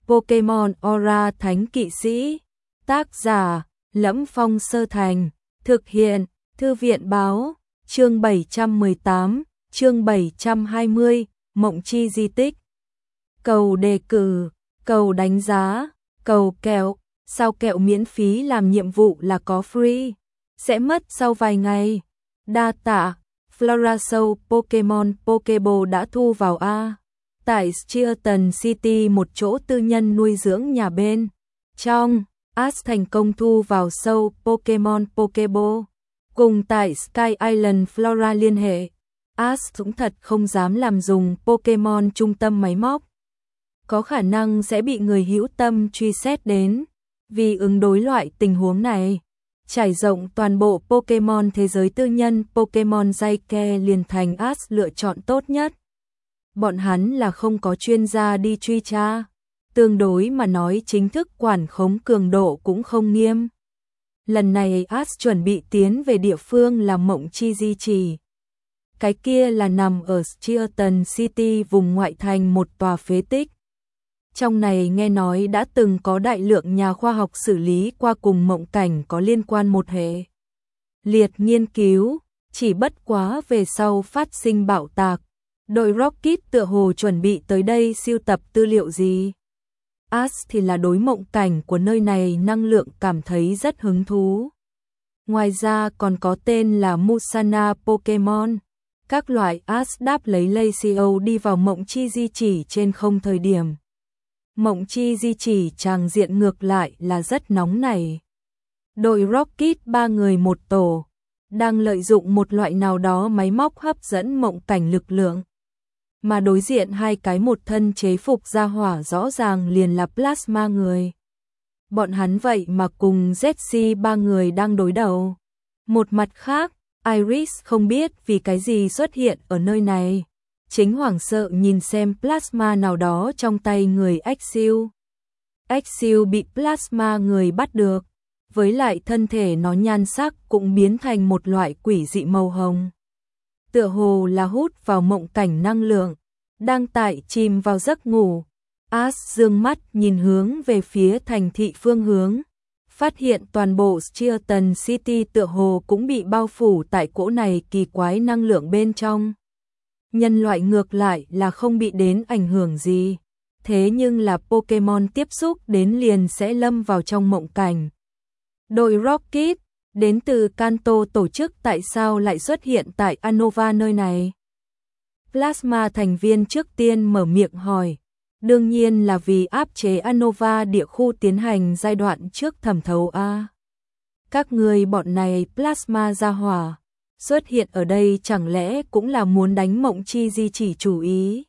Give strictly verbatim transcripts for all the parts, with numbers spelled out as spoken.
Pokemon Aura Thánh Kỵ Sĩ. Tác giả: Lẫm Phong Sơ Thành. Thực hiện: Thư viện báo. Chương bảy trăm mười tám, chương bảy trăm hai mươi, Mộng Chi Di Tích. Cầu đề cử, cầu đánh giá, cầu kẹo. Sao kẹo miễn phí làm nhiệm vụ là có free, sẽ mất sau vài ngày. Đa tạ. Flora Show Pokemon Pokeball đã thu vào A. Tại Streeton City, một chỗ tư nhân nuôi dưỡng nhà bên trong, Ash thành công thu vào show Pokemon Pokeball. Cùng tại Sky Island Flora liên hệ, Ash cũng thật không dám làm dùng Pokemon trung tâm máy móc. Có khả năng sẽ bị người hữu tâm truy xét đến. Vì ứng đối loại tình huống này, trải rộng toàn bộ Pokemon thế giới tư nhân Pokemon Daycare liền thành Ash lựa chọn tốt nhất. Bọn hắn là không có chuyên gia đi truy tra, tương đối mà nói chính thức quản khống cường độ cũng không nghiêm. Lần này Ash chuẩn bị tiến về địa phương là Mộng Chi Di Chỉ. Cái kia là nằm ở Streeton City, vùng ngoại thành, một tòa phế tích. Trong này nghe nói đã từng có đại lượng nhà khoa học xử lý qua cùng mộng cảnh có liên quan một hệ liệt nghiên cứu, chỉ bất quá về sau phát sinh bạo tạc. Đội Rocket tựa hồ chuẩn bị tới đây sưu tập tư liệu gì. Ash thì là đối mộng cảnh của nơi này năng lượng cảm thấy rất hứng thú. Ngoài ra còn có tên là Musana Pokemon. Các loại Ash đáp lấy Lacio đi vào Mộng Chi Di Chỉ trên không thời điểm. Mộng Chi Di Chỉ tràng diện ngược lại là rất nóng nảy. Đội Rocket ba người một tổ, đang lợi dụng một loại nào đó máy móc hấp dẫn mộng cảnh lực lượng. Mà đối diện hai cái một thân chế phục ra hỏa rõ ràng liền là plasma người. Bọn hắn vậy mà cùng Jessie ba người đang đối đầu. Một mặt khác, Iris không biết vì cái gì xuất hiện ở nơi này. Chính hoảng sợ nhìn xem plasma nào đó trong tay người Axel. Axel bị plasma người bắt được, với lại thân thể nó nhan sắc cũng biến thành một loại quỷ dị màu hồng. Tựa hồ là hút vào mộng cảnh năng lượng, đang tại chìm vào giấc ngủ. Ash dương mắt nhìn hướng về phía thành thị phương hướng, phát hiện toàn bộ Streeton City tựa hồ cũng bị bao phủ tại cỗ này kỳ quái năng lượng bên trong. Nhân loại ngược lại là không bị đến ảnh hưởng gì, thế nhưng là Pokemon tiếp xúc đến liền sẽ lâm vào trong mộng cảnh. Đội Rocket đến từ Kanto tổ chức tại sao lại xuất hiện tại Unova nơi này? Plasma thành viên trước tiên mở miệng hỏi. Đương nhiên là vì áp chế Unova địa khu tiến hành giai đoạn trước thẩm thấu A. Các người bọn này plasma ra hỏa xuất hiện ở đây chẳng lẽ cũng là muốn đánh Mộng Chi Di Chỉ chủ ý?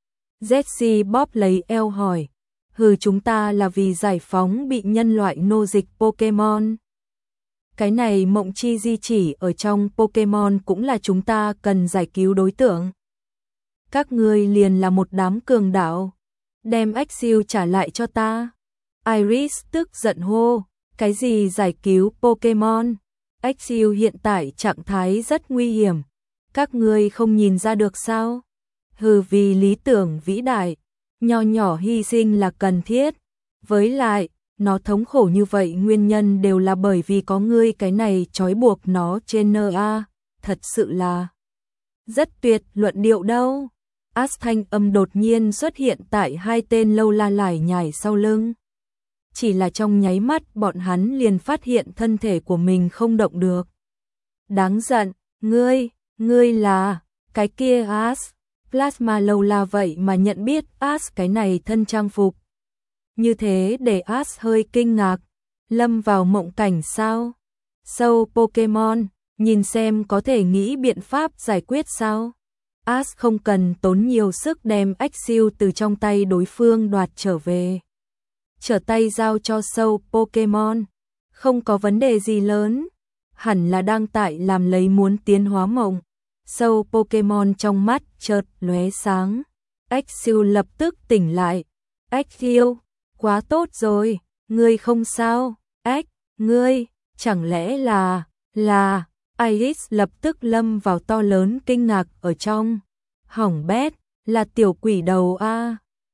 Jessie bóp lấy eo hỏi. Hừ, chúng ta là vì giải phóng bị nhân loại nô dịch Pokemon. Cái này Mộng Chi Di Chỉ ở trong Pokemon cũng là chúng ta cần giải cứu đối tượng. Các ngươi liền là một đám cường đạo. Đem Axel trả lại cho ta. Iris tức giận hô. Cái gì giải cứu Pokemon? Axel hiện tại trạng thái rất nguy hiểm. Các ngươi không nhìn ra được sao? Hừ, vì lý tưởng vĩ đại, nho nhỏ hy sinh là cần thiết. Với lại, nó thống khổ như vậy nguyên nhân đều là bởi vì có ngươi cái này trói buộc nó trên en a. Thật sự là rất tuyệt luận điệu đâu. Ash thanh âm đột nhiên xuất hiện tại hai tên lâu la lải nhải sau lưng. Chỉ là trong nháy mắt bọn hắn liền phát hiện thân thể của mình không động được. Đáng giận, ngươi, ngươi là, cái kia Ash. Plasma lâu la vậy mà nhận biết Ash cái này thân trang phục. Như thế để Ash hơi kinh ngạc. Lâm vào mộng cảnh sao? Sâu Pokemon, nhìn xem có thể nghĩ biện pháp giải quyết sao? Ash không cần tốn nhiều sức đem Axel từ trong tay đối phương đoạt trở về. Trở tay giao cho sâu Pokemon. Không có vấn đề gì lớn. Hẳn là đang tại làm lấy muốn tiến hóa mộng. Sâu Pokemon trong mắt chợt lóe sáng. Axel lập tức tỉnh lại. Axel, quá tốt rồi, ngươi không sao. Ách, ngươi, chẳng lẽ là, là... Iris lập tức lâm vào to lớn kinh ngạc ở trong. Hỏng bét, là tiểu quỷ đầu a.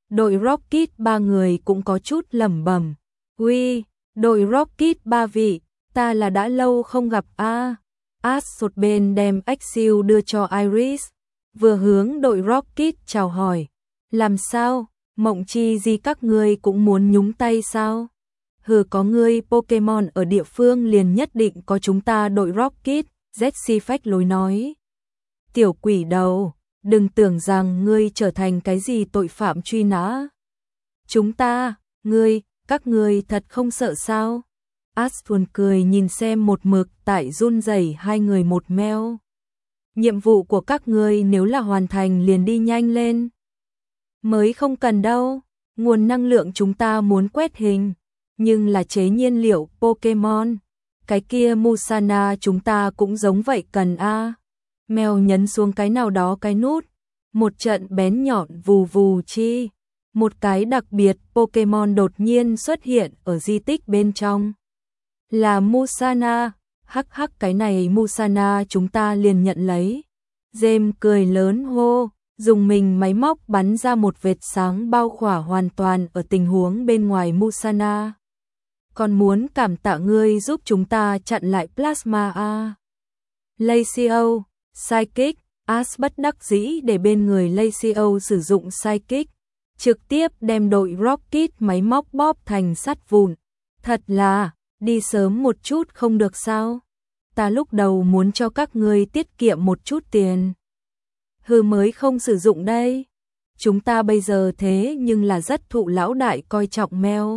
Đội Rocket ba người cũng có chút lẩm bẩm. Uy, đội Rocket ba vị, ta là đã lâu không gặp a. Ash sột bên đem Excel đưa cho Iris, vừa hướng đội Rocket chào hỏi. Làm sao, Mộng Chi gì các ngươi cũng muốn nhúng tay sao? Hừ, có ngươi Pokemon ở địa phương liền nhất định có chúng ta đội Rocket, Jessie phách lối nói. Tiểu quỷ đầu, đừng tưởng rằng ngươi trở thành cái gì tội phạm truy nã. Chúng ta, ngươi, các ngươi thật không sợ sao? Ash buồn cười nhìn xem một mực tại run rẩy hai người một meo. Nhiệm vụ của các ngươi nếu là hoàn thành liền đi nhanh lên. Mới không cần đâu, nguồn năng lượng chúng ta muốn quét hình, nhưng là chế nhiên liệu Pokemon. Cái kia Musana chúng ta cũng giống vậy cần a. Mèo nhấn xuống cái nào đó cái nút, một trận bén nhọn vù vù chi. Một cái đặc biệt Pokemon đột nhiên xuất hiện ở di tích bên trong. Là Musana, hắc hắc cái này Musana chúng ta liền nhận lấy. James cười lớn hô, dùng mình máy móc bắn ra một vệt sáng bao khỏa hoàn toàn ở tình huống bên ngoài Musana. Còn muốn cảm tạ ngươi giúp chúng ta chặn lại Plasma a. Lacio, Psychic, Ash bất đắc dĩ để bên người Lacio sử dụng Psychic, trực tiếp đem đội Rocket máy móc bóp thành sắt vụn. Thật là, đi sớm một chút không được sao? Ta lúc đầu muốn cho các ngươi tiết kiệm một chút tiền. Hừ, mới không sử dụng đây. Chúng ta bây giờ thế nhưng là rất thụ lão đại coi trọng mèo.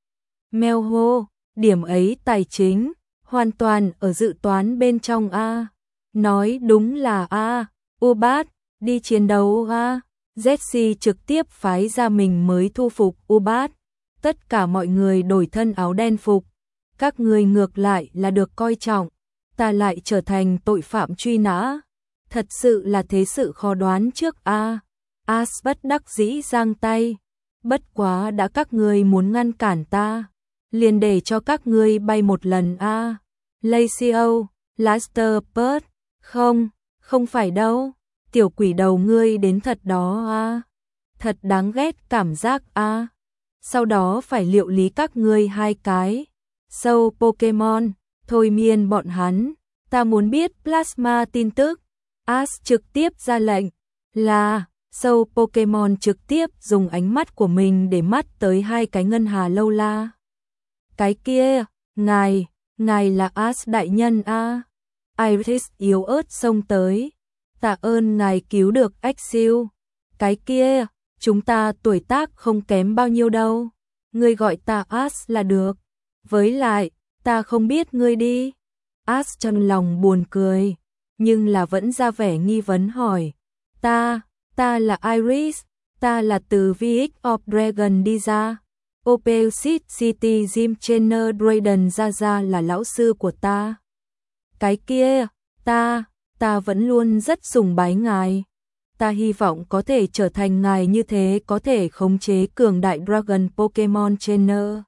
Mèo hô, điểm ấy tài chính, hoàn toàn ở dự toán bên trong a. Nói đúng là a, Ubat, đi chiến đấu a. Jessie trực tiếp phái ra mình mới thu phục Ubat. Tất cả mọi người đổi thân áo đen phục. Các người ngược lại là được coi trọng, ta lại trở thành tội phạm truy nã. Thật sự là thế sự khó đoán trước a. Ash bất đắc dĩ giang tay. Bất quá đã các ngươi muốn ngăn cản ta, liền để cho các ngươi bay một lần a. Lacio, Laster Bird, không, không phải đâu. Tiểu quỷ đầu ngươi đến thật đó a. Thật đáng ghét cảm giác a. Sau đó phải liệu lý các ngươi hai cái. Sâu Pokemon, thôi miên bọn hắn, ta muốn biết Plasma tin tức. Ash trực tiếp ra lệnh, là, sâu Pokemon trực tiếp dùng ánh mắt của mình để mắt tới hai cái ngân hà lâu la. Cái kia, ngài, ngài là Ash đại nhân a. Iris yếu ớt xông tới, tạ ơn ngài cứu được Excel. Cái kia, chúng ta tuổi tác không kém bao nhiêu đâu, ngươi gọi ta Ash là được. Với lại, ta không biết ngươi đi. Ash trong lòng buồn cười, nhưng là vẫn ra vẻ nghi vấn hỏi. Ta, ta là Iris, ta là từ vê ích of Dragon đi ra. Opposite City Gym Trainer Drayden ra ra là lão sư của ta. Cái kia, ta, ta vẫn luôn rất sùng bái ngài. Ta hy vọng có thể trở thành ngài như thế, có thể khống chế cường đại Dragon Pokemon Trainer.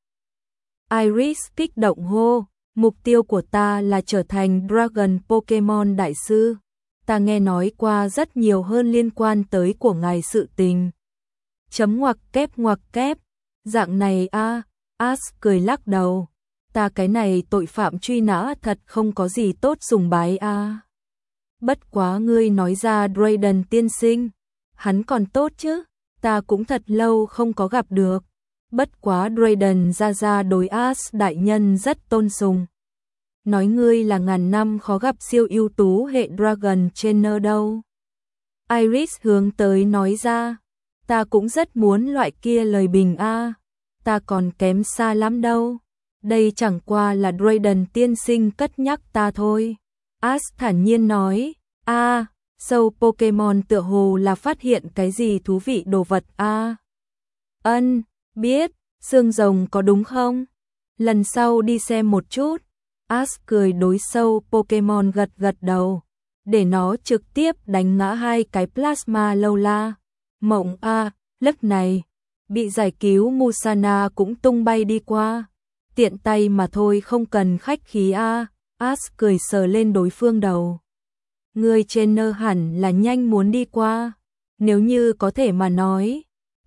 Iris kích động hô, mục tiêu của ta là trở thành Dragon Pokemon đại sư. Ta nghe nói qua rất nhiều hơn liên quan tới của ngài sự tình. Chấm ngoặc kép ngoặc kép, dạng này a. Ash cười lắc đầu. Ta cái này tội phạm truy nã thật không có gì tốt sùng bái a. Bất quá ngươi nói ra Drayden tiên sinh, hắn còn tốt chứ, ta cũng thật lâu không có gặp được. Bất quá Drayden ra ra đối Ash đại nhân rất tôn sùng. Nói ngươi là ngàn năm khó gặp siêu ưu tú hệ Dragon Trainer đâu. Iris hướng tới nói ra, ta cũng rất muốn loại kia lời bình a, ta còn kém xa lắm đâu. Đây chẳng qua là Drayden tiên sinh cất nhắc ta thôi. Ash thản nhiên nói, a, sâu Pokemon tựa hồ là phát hiện cái gì thú vị đồ vật a. Ân, biết, xương rồng có đúng không? Lần sau đi xem một chút. Ash cười đối sâu Pokemon gật gật đầu, để nó trực tiếp đánh ngã hai cái Plasma lâu la. Mộng a, lúc này, bị giải cứu Musana cũng tung bay đi qua. Tiện tay mà thôi không cần khách khí a. Ash cười sờ lên đối phương đầu. Người trainer hẳn là nhanh muốn đi qua. Nếu như có thể mà nói,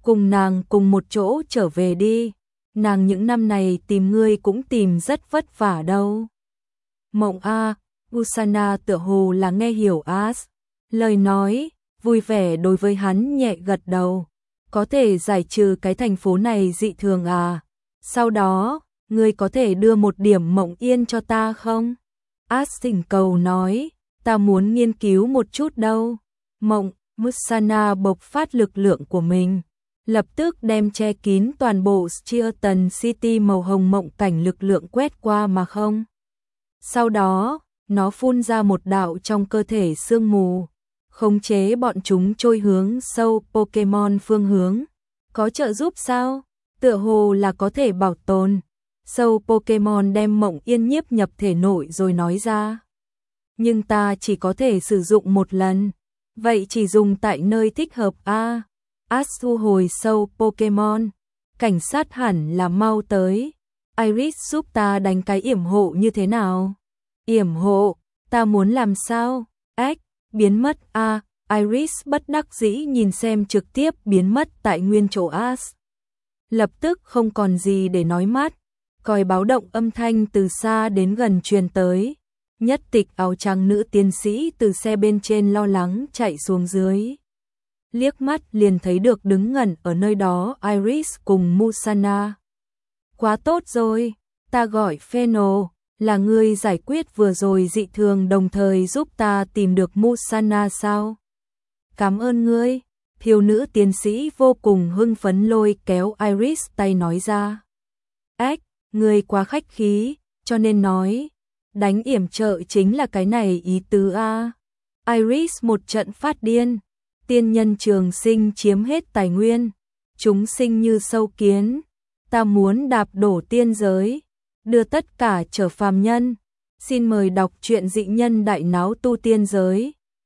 cùng nàng cùng một chỗ trở về đi, nàng những năm này tìm ngươi cũng tìm rất vất vả đâu. Mộng a, Usana tựa hồ là nghe hiểu As lời nói, vui vẻ đối với hắn nhẹ gật đầu. Có thể giải trừ cái thành phố này dị thường à? Sau đó, ngươi có thể đưa một điểm mộng yên cho ta không? As thỉnh cầu nói, ta muốn nghiên cứu một chút đâu. Mộng, Musana bộc phát lực lượng của mình, lập tức đem che kín toàn bộ Streeton City màu hồng mộng cảnh lực lượng quét qua mà không. Sau đó, nó phun ra một đạo trong cơ thể sương mù, khống chế bọn chúng trôi hướng sâu Pokemon phương hướng. Có trợ giúp sao? Tựa hồ là có thể bảo tồn. Sâu Pokemon đem mộng yên nhiếp nhập thể nội rồi nói ra. Nhưng ta chỉ có thể sử dụng một lần. Vậy chỉ dùng tại nơi thích hợp a. À, Ash thu hồi sâu Pokemon. Cảnh sát hẳn là mau tới. Iris giúp ta đánh cái yểm hộ như thế nào? Yểm hộ? Ta muốn làm sao? Ếch, biến mất a. À, Iris bất đắc dĩ nhìn xem trực tiếp biến mất tại nguyên chỗ Ash. Lập tức không còn gì để nói mắt. Còi báo động âm thanh từ xa đến gần truyền tới. Nhất tịch áo trắng nữ tiến sĩ từ xe bên trên lo lắng chạy xuống dưới. Liếc mắt liền thấy được đứng ngẩn ở nơi đó Iris cùng Musana. Quá tốt rồi, ta gọi Pheno, là người giải quyết vừa rồi dị thường đồng thời giúp ta tìm được Musana sao? Cảm ơn ngươi, thiếu nữ tiến sĩ vô cùng hưng phấn lôi kéo Iris tay nói ra. Ếch, ngươi quá khách khí, cho nên nói, đánh yểm trợ chính là cái này ý tứ a. Iris một trận phát điên, tiên nhân trường sinh chiếm hết tài nguyên, chúng sinh như sâu kiến, ta muốn đạp đổ tiên giới, đưa tất cả trở phàm nhân. Xin mời đọc truyện dị nhân đại náo tu tiên giới.